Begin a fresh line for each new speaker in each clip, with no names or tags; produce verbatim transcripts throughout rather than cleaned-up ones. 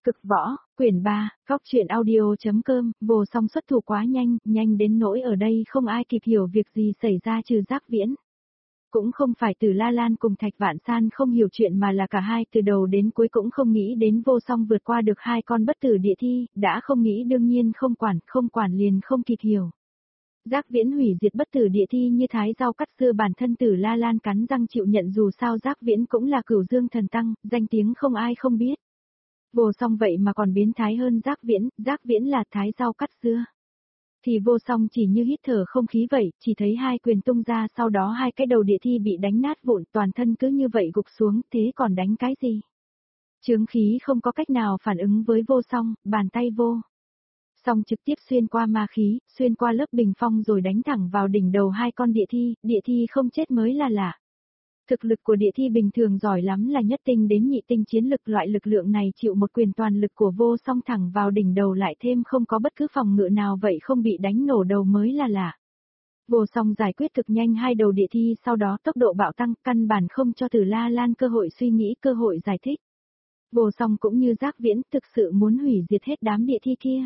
Cực võ, quyển ba, góc truyện audio.com, Vô Song xuất thủ quá nhanh, nhanh đến nỗi ở đây không ai kịp hiểu việc gì xảy ra trừ Giác Viễn. Cũng không phải Tử La Lan cùng Thạch Vạn San không hiểu chuyện mà là cả hai từ đầu đến cuối cũng không nghĩ đến Vô Song vượt qua được hai con bất tử địa thi, đã không nghĩ đương nhiên không quản, không quản liền không kịp hiểu. Giác Viễn hủy diệt bất tử địa thi như thái rau cắt dưa, bản thân Tử La Lan cắn răng chịu nhận, dù sao Giác Viễn cũng là Cửu Dương thần tăng, danh tiếng không ai không biết. Vô Song vậy mà còn biến thái hơn Giác Viễn, Giác Viễn là thái rau cắt dưa. Thì Vô Song chỉ như hít thở không khí vậy, chỉ thấy hai quyền tung ra, sau đó hai cái đầu địa thi bị đánh nát vụn, toàn thân cứ như vậy gục xuống, thế còn đánh cái gì? Chướng khí không có cách nào phản ứng với Vô Song, bàn tay Vô Song trực tiếp xuyên qua ma khí, xuyên qua lớp bình phong rồi đánh thẳng vào đỉnh đầu hai con địa thi, địa thi không chết mới là lạ. Thực lực của địa thi bình thường giỏi lắm là nhất tinh đến nhị tinh chiến lực, loại lực lượng này chịu một quyền toàn lực của Vô Song thẳng vào đỉnh đầu lại thêm không có bất cứ phòng ngự nào vậy không bị đánh nổ đầu mới là lạ. Vô Song giải quyết cực nhanh hai đầu địa thi, sau đó tốc độ bạo tăng, căn bản không cho Tử La Lan cơ hội suy nghĩ, cơ hội giải thích. Vô Song cũng như Giác Viễn thực sự muốn hủy diệt hết đám địa thi kia.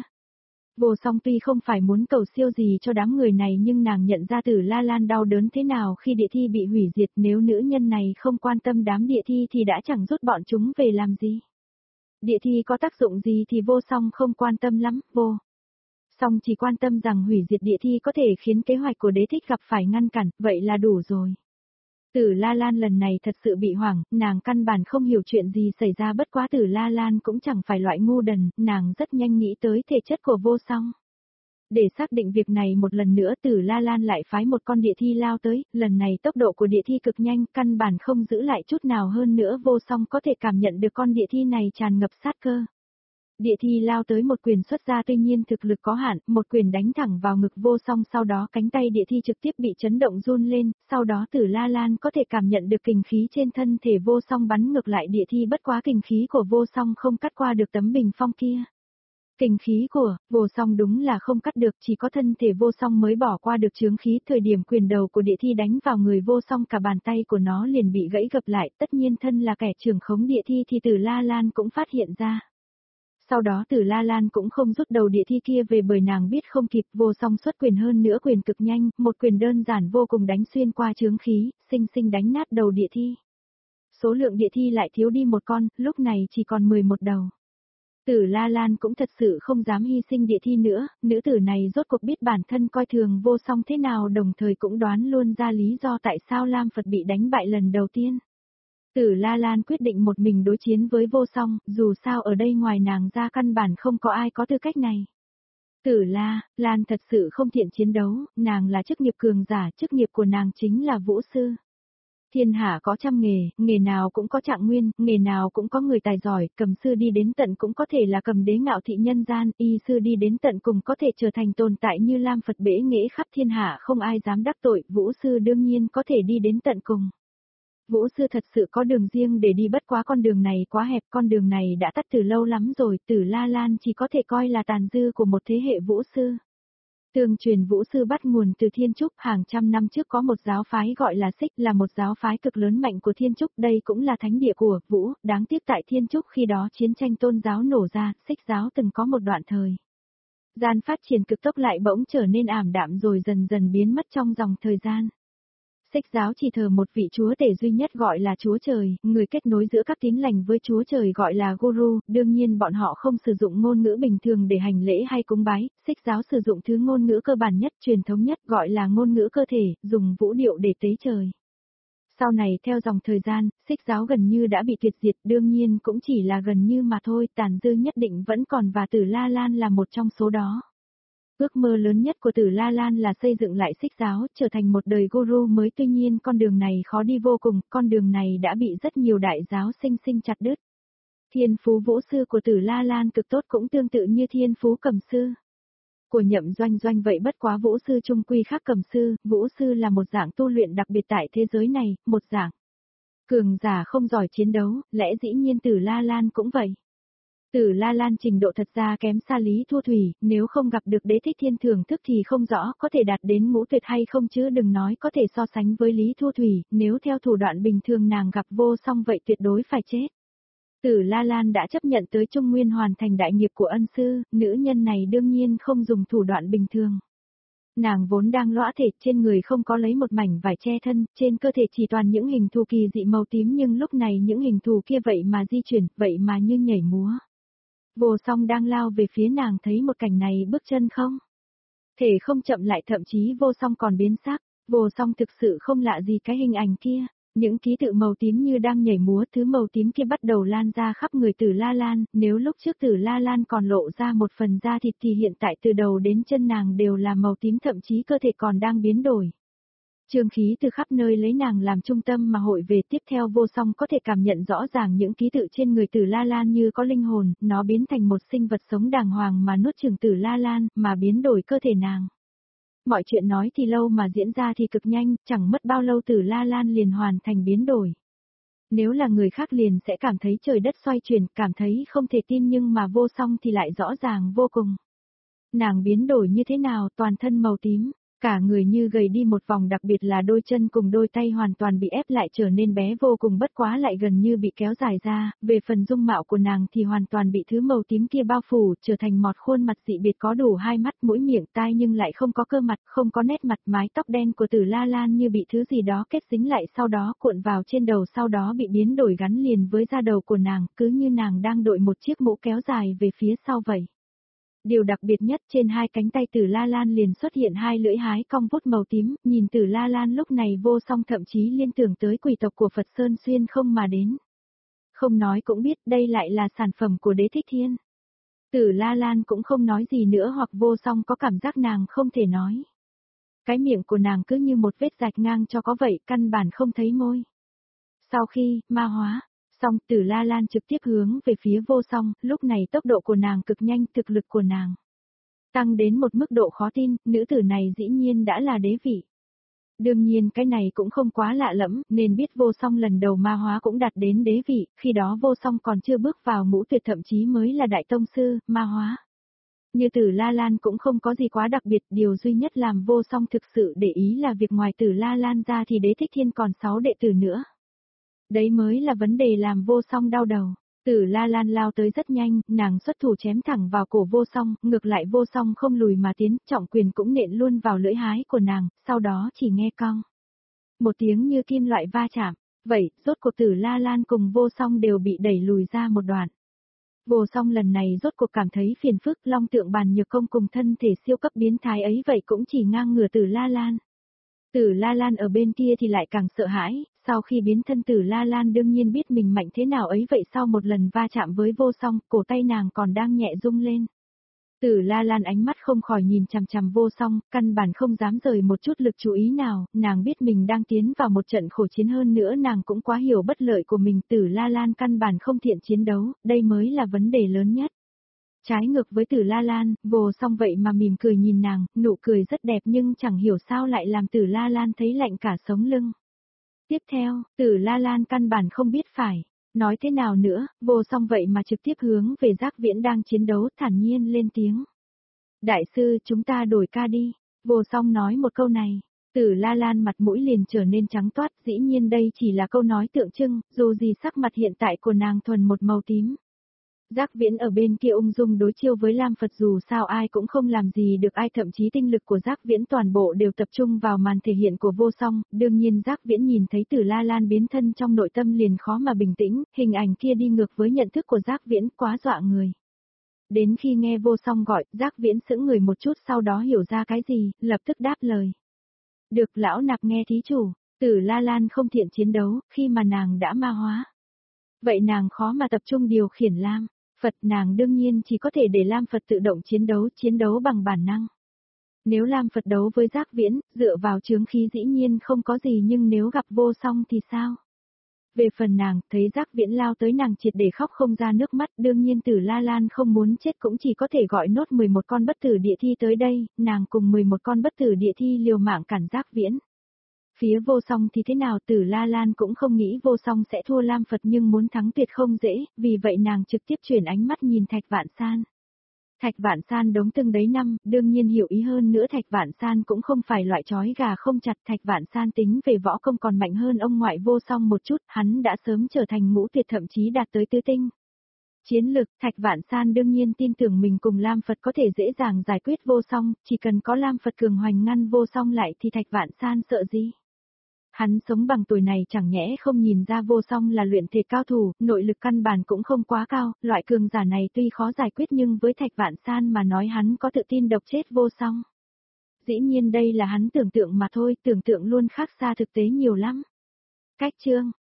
Vô Song tuy không phải muốn cầu siêu gì cho đám người này nhưng nàng nhận ra Tử La Lan đau đớn thế nào khi địa thi bị hủy diệt, nếu nữ nhân này không quan tâm đám địa thi thì đã chẳng rút bọn chúng về làm gì. Địa thi có tác dụng gì thì Vô Song không quan tâm lắm, Vô Song chỉ quan tâm rằng hủy diệt địa thi có thể khiến kế hoạch của Đế Thích gặp phải ngăn cản, vậy là đủ rồi. Tử La Lan lần này thật sự bị hoảng, nàng căn bản không hiểu chuyện gì xảy ra, bất quá Tử La Lan cũng chẳng phải loại ngu đần, nàng rất nhanh nghĩ tới thể chất của Vô Song. Để xác định việc này một lần nữa, Tử La Lan lại phái một con địa thi lao tới, lần này tốc độ của địa thi cực nhanh, căn bản không giữ lại chút nào, hơn nữa Vô Song có thể cảm nhận được con địa thi này tràn ngập sát cơ. Địa thi lao tới một quyền xuất ra, tuy nhiên thực lực có hạn, một quyền đánh thẳng vào ngực Vô Song, sau đó cánh tay địa thi trực tiếp bị chấn động run lên, sau đó Tử La Lan có thể cảm nhận được kình khí trên thân thể Vô Song bắn ngược lại địa thi, bất quá kình khí của Vô Song không cắt qua được tấm bình phong kia. Kình khí của Vô Song đúng là không cắt được, chỉ có thân thể Vô Song mới bỏ qua được chướng khí, thời điểm quyền đầu của địa thi đánh vào người Vô Song cả bàn tay của nó liền bị gãy gập lại, tất nhiên thân là kẻ trưởng khống địa thi thì Tử La Lan cũng phát hiện ra. Sau đó Tử La Lan cũng không rút đầu địa thi kia về bởi nàng biết không kịp, Vô Song xuất quyền, hơn nữa quyền cực nhanh, một quyền đơn giản vô cùng đánh xuyên qua chướng khí, xinh xinh đánh nát đầu địa thi. Số lượng địa thi lại thiếu đi một con, lúc này chỉ còn mười một đầu. Tử La Lan cũng thật sự không dám hy sinh địa thi nữa, nữ tử này rốt cuộc biết bản thân coi thường Vô Song thế nào, đồng thời cũng đoán luôn ra lý do tại sao Lam Phật bị đánh bại lần đầu tiên. Tử La Lan quyết định một mình đối chiến với Vô Song, dù sao ở đây ngoài nàng ra căn bản không có ai có tư cách này. Tử La Lan thật sự không thiện chiến đấu, nàng là chức nghiệp cường giả, chức nghiệp của nàng chính là vũ sư. Thiên hạ có trăm nghề, nghề nào cũng có trạng nguyên, nghề nào cũng có người tài giỏi, cầm sư đi đến tận cũng có thể là cầm đế ngạo thị nhân gian, y sư đi đến tận cùng có thể trở thành tồn tại như Lam Phật bể nghệ khắp thiên hạ không ai dám đắc tội, vũ sư đương nhiên có thể đi đến tận cùng. Vũ sư thật sự có đường riêng để đi, bất quá con đường này quá hẹp, con đường này đã tắt từ lâu lắm rồi, Tử La Lan chỉ có thể coi là tàn dư của một thế hệ vũ sư. Tương truyền vũ sư bắt nguồn từ Thiên Trúc, hàng trăm năm trước có một giáo phái gọi là Xích, là một giáo phái cực lớn mạnh của Thiên Trúc, đây cũng là thánh địa của Vũ, đáng tiếc tại Thiên Trúc khi đó chiến tranh tôn giáo nổ ra, Xích giáo từng có một đoạn thời gian phát triển cực tốc lại bỗng trở nên ảm đạm rồi dần dần biến mất trong dòng thời gian. Xích giáo chỉ thờ một vị chúa tể duy nhất gọi là Chúa Trời, người kết nối giữa các tín lành với Chúa Trời gọi là Guru, đương nhiên bọn họ không sử dụng ngôn ngữ bình thường để hành lễ hay cúng bái, Xích giáo sử dụng thứ ngôn ngữ cơ bản nhất, truyền thống nhất gọi là ngôn ngữ cơ thể, dùng vũ điệu để tế trời. Sau này theo dòng thời gian, Xích giáo gần như đã bị tuyệt diệt, đương nhiên cũng chỉ là gần như mà thôi, tàn dư nhất định vẫn còn và Tử La Lan là một trong số đó. Ước mơ lớn nhất của Tử La Lan là xây dựng lại Xích giáo, trở thành một đời guru mới, tuy nhiên con đường này khó đi vô cùng, con đường này đã bị rất nhiều đại giáo sinh sinh chặt đứt. Thiên phú vũ sư của Tử La Lan cực tốt, cũng tương tự như thiên phú cầm sư của Nhậm Doanh Doanh vậy, bất quá vũ sư trung quy khác cầm sư, vũ sư là một dạng tu luyện đặc biệt tại thế giới này, một dạng cường giả không giỏi chiến đấu, lẽ dĩ nhiên Tử La Lan cũng vậy. Tử La Lan trình độ thật ra kém xa Lý Thu Thủy, nếu không gặp được Đế Thích Thiên thưởng thức thì không rõ có thể đạt đến ngũ tuyệt hay không, chứ đừng nói có thể so sánh với Lý Thu Thủy, nếu theo thủ đoạn bình thường nàng gặp Vô Song vậy tuyệt đối phải chết. Tử La Lan đã chấp nhận tới Trung Nguyên hoàn thành đại nghiệp của ân sư, nữ nhân này đương nhiên không dùng thủ đoạn bình thường. Nàng vốn đang lõa thể, trên người không có lấy một mảnh vải che thân, trên cơ thể chỉ toàn những hình thù kỳ dị màu tím, nhưng lúc này những hình thù kia vậy mà di chuyển, vậy mà như nhảy múa. Vô Song đang lao về phía nàng, thấy một cảnh này bước chân không thể không chậm lại, thậm chí Vô Song còn biến sắc. Vô Song thực sự không lạ gì cái hình ảnh kia, những ký tự màu tím như đang nhảy múa, thứ màu tím kia bắt đầu lan ra khắp người Tử La Lan, nếu lúc trước Tử La Lan còn lộ ra một phần da thịt thì hiện tại từ đầu đến chân nàng đều là màu tím, thậm chí cơ thể còn đang biến đổi. Trường khí từ khắp nơi lấy nàng làm trung tâm mà hội về, tiếp theo Vô Song có thể cảm nhận rõ ràng những ký tự trên người Tử La Lan như có linh hồn, nó biến thành một sinh vật sống đàng hoàng mà nuốt chửng Tử La Lan, mà biến đổi cơ thể nàng. Mọi chuyện nói thì lâu mà diễn ra thì cực nhanh, chẳng mất bao lâu Tử La Lan liền hoàn thành biến đổi. Nếu là người khác liền sẽ cảm thấy trời đất xoay chuyển, cảm thấy không thể tin, nhưng mà Vô Song thì lại rõ ràng vô cùng. Nàng biến đổi như thế nào, toàn thân màu tím, cả người như gầy đi một vòng, đặc biệt là đôi chân cùng đôi tay hoàn toàn bị ép lại trở nên bé vô cùng, bất quá lại gần như bị kéo dài ra, về phần dung mạo của nàng thì hoàn toàn bị thứ màu tím kia bao phủ, trở thành một khuôn mặt dị biệt có đủ hai mắt, mũi, miệng, tai nhưng lại không có cơ mặt, không có nét mặt. Mái tóc đen của Tử La Lan như bị thứ gì đó kết dính lại, sau đó cuộn vào trên đầu, sau đó bị biến đổi gắn liền với da đầu của nàng, cứ như nàng đang đội một chiếc mũ kéo dài về phía sau vậy. Điều đặc biệt nhất, trên hai cánh tay Tử La Lan liền xuất hiện hai lưỡi hái cong vút màu tím, nhìn Tử La Lan lúc này Vô Song thậm chí liên tưởng tới quỷ tộc của Phật Sơn xuyên không mà đến. Không nói cũng biết đây lại là sản phẩm của Đế Thích Thiên. Tử La Lan cũng không nói gì nữa, hoặc Vô Song có cảm giác nàng không thể nói. Cái miệng của nàng cứ như một vết rạch ngang cho có vậy, căn bản không thấy môi. Sau khi ma hóa xong, Tử La Lan trực tiếp hướng về phía Vô Song, lúc này tốc độ của nàng cực nhanh, thực lực của nàng tăng đến một mức độ khó tin, nữ tử này dĩ nhiên đã là đế vị. Đương nhiên cái này cũng không quá lạ lẫm, nên biết Vô Song lần đầu ma hóa cũng đạt đến đế vị, khi đó Vô Song còn chưa bước vào ngũ tuyệt, thậm chí mới là đại tông sư, ma hóa. Như Tử La Lan cũng không có gì quá đặc biệt, điều duy nhất làm Vô Song thực sự để ý là việc ngoài Tử La Lan ra thì Đế Thích Thiên còn sáu đệ tử nữa. Đấy mới là vấn đề làm Vô Song đau đầu. Tử La Lan lao tới rất nhanh, nàng xuất thủ chém thẳng vào cổ Vô Song, ngược lại Vô Song không lùi mà tiến, trọng quyền cũng nện luôn vào lưỡi hái của nàng, sau đó chỉ nghe cong một tiếng như kim loại va chạm. Vậy, rốt cuộc Tử La Lan cùng Vô Song đều bị đẩy lùi ra một đoạn. Vô Song lần này rốt cuộc cảm thấy phiền phức, Long Tượng Bàn Nhược Công cùng thân thể siêu cấp biến thái ấy vậy cũng chỉ ngang ngửa Tử La Lan. Tử La Lan ở bên kia thì lại càng sợ hãi, sau khi biến thân Tử La Lan đương nhiên biết mình mạnh thế nào ấy vậy, sau một lần va chạm với Vô Song, cổ tay nàng còn đang nhẹ rung lên. Tử La Lan ánh mắt không khỏi nhìn chằm chằm Vô Song, căn bản không dám rời một chút lực chú ý nào, nàng biết mình đang tiến vào một trận khổ chiến, hơn nữa nàng cũng quá hiểu bất lợi của mình. Tử La Lan căn bản không thiện chiến đấu, đây mới là vấn đề lớn nhất. Trái ngược với Tử La Lan, Vô Song vậy mà mỉm cười nhìn nàng, nụ cười rất đẹp nhưng chẳng hiểu sao lại làm Tử La Lan thấy lạnh cả sống lưng. Tiếp theo, Tử La Lan căn bản không biết phải nói thế nào nữa, Vô Song vậy mà trực tiếp hướng về Giác Viễn đang chiến đấu, thản nhiên lên tiếng. Đại sư, chúng ta đổi ca đi. Vô Song nói một câu này, Tử La Lan mặt mũi liền trở nên trắng toát, dĩ nhiên đây chỉ là câu nói tượng trưng, dù gì sắc mặt hiện tại của nàng thuần một màu tím. Giác Viễn ở bên kia ung dung đối chiêu với Lam Phật, dù sao ai cũng không làm gì được ai, thậm chí tinh lực của Giác Viễn toàn bộ đều tập trung vào màn thể hiện của Vô Song, đương nhiên Giác Viễn nhìn thấy Tử La Lan biến thân trong nội tâm liền khó mà bình tĩnh, hình ảnh kia đi ngược với nhận thức của Giác Viễn, quá dọa người. Đến khi nghe Vô Song gọi, Giác Viễn sững người một chút, sau đó hiểu ra cái gì, lập tức đáp lời. Được, lão nạp nghe thí chủ. Tử La Lan không thiện chiến đấu, khi mà nàng đã ma hóa. Vậy nàng khó mà tập trung điều khiển Lam Phật, nàng đương nhiên chỉ có thể để Lam Phật tự động chiến đấu, chiến đấu bằng bản năng. Nếu Lam Phật đấu với Giác Viễn, dựa vào chướng khí dĩ nhiên không có gì, nhưng nếu gặp Vô Song thì sao? Về phần nàng, thấy Giác Viễn lao tới nàng triệt để khóc không ra nước mắt, đương nhiên Tử La Lan không muốn chết cũng chỉ có thể gọi nốt mười một con bất tử địa thi tới đây, nàng cùng mười một con bất tử địa thi liều mạng cản Giác Viễn. Phía Vô Song thì thế nào, Tử La Lan cũng không nghĩ Vô Song sẽ thua Lam Phật, nhưng muốn thắng tuyệt không dễ, vì vậy nàng trực tiếp chuyển ánh mắt nhìn Thạch Vạn San. Thạch Vạn San đống từng đấy năm, đương nhiên hiểu ý hơn nữa Thạch Vạn San cũng không phải loại chói gà không chặt. Thạch Vạn San tính về võ công còn mạnh hơn ông ngoại Vô Song một chút, hắn đã sớm trở thành ngũ tuyệt thậm chí đạt tới tứ tinh. Chiến lực, Thạch Vạn San đương nhiên tin tưởng mình cùng Lam Phật có thể dễ dàng giải quyết Vô Song, chỉ cần có Lam Phật cường hoành ngăn Vô Song lại thì Thạch Vạn San sợ gì. Hắn sống bằng tuổi này chẳng nhẽ không nhìn ra Vô Song là luyện thể cao thủ, nội lực căn bản cũng không quá cao, loại cường giả này tuy khó giải quyết nhưng với Thạch Vạn San mà nói hắn có tự tin độc chết Vô Song. Dĩ nhiên đây là hắn tưởng tượng mà thôi, tưởng tượng luôn khác xa thực tế nhiều lắm. Cách chương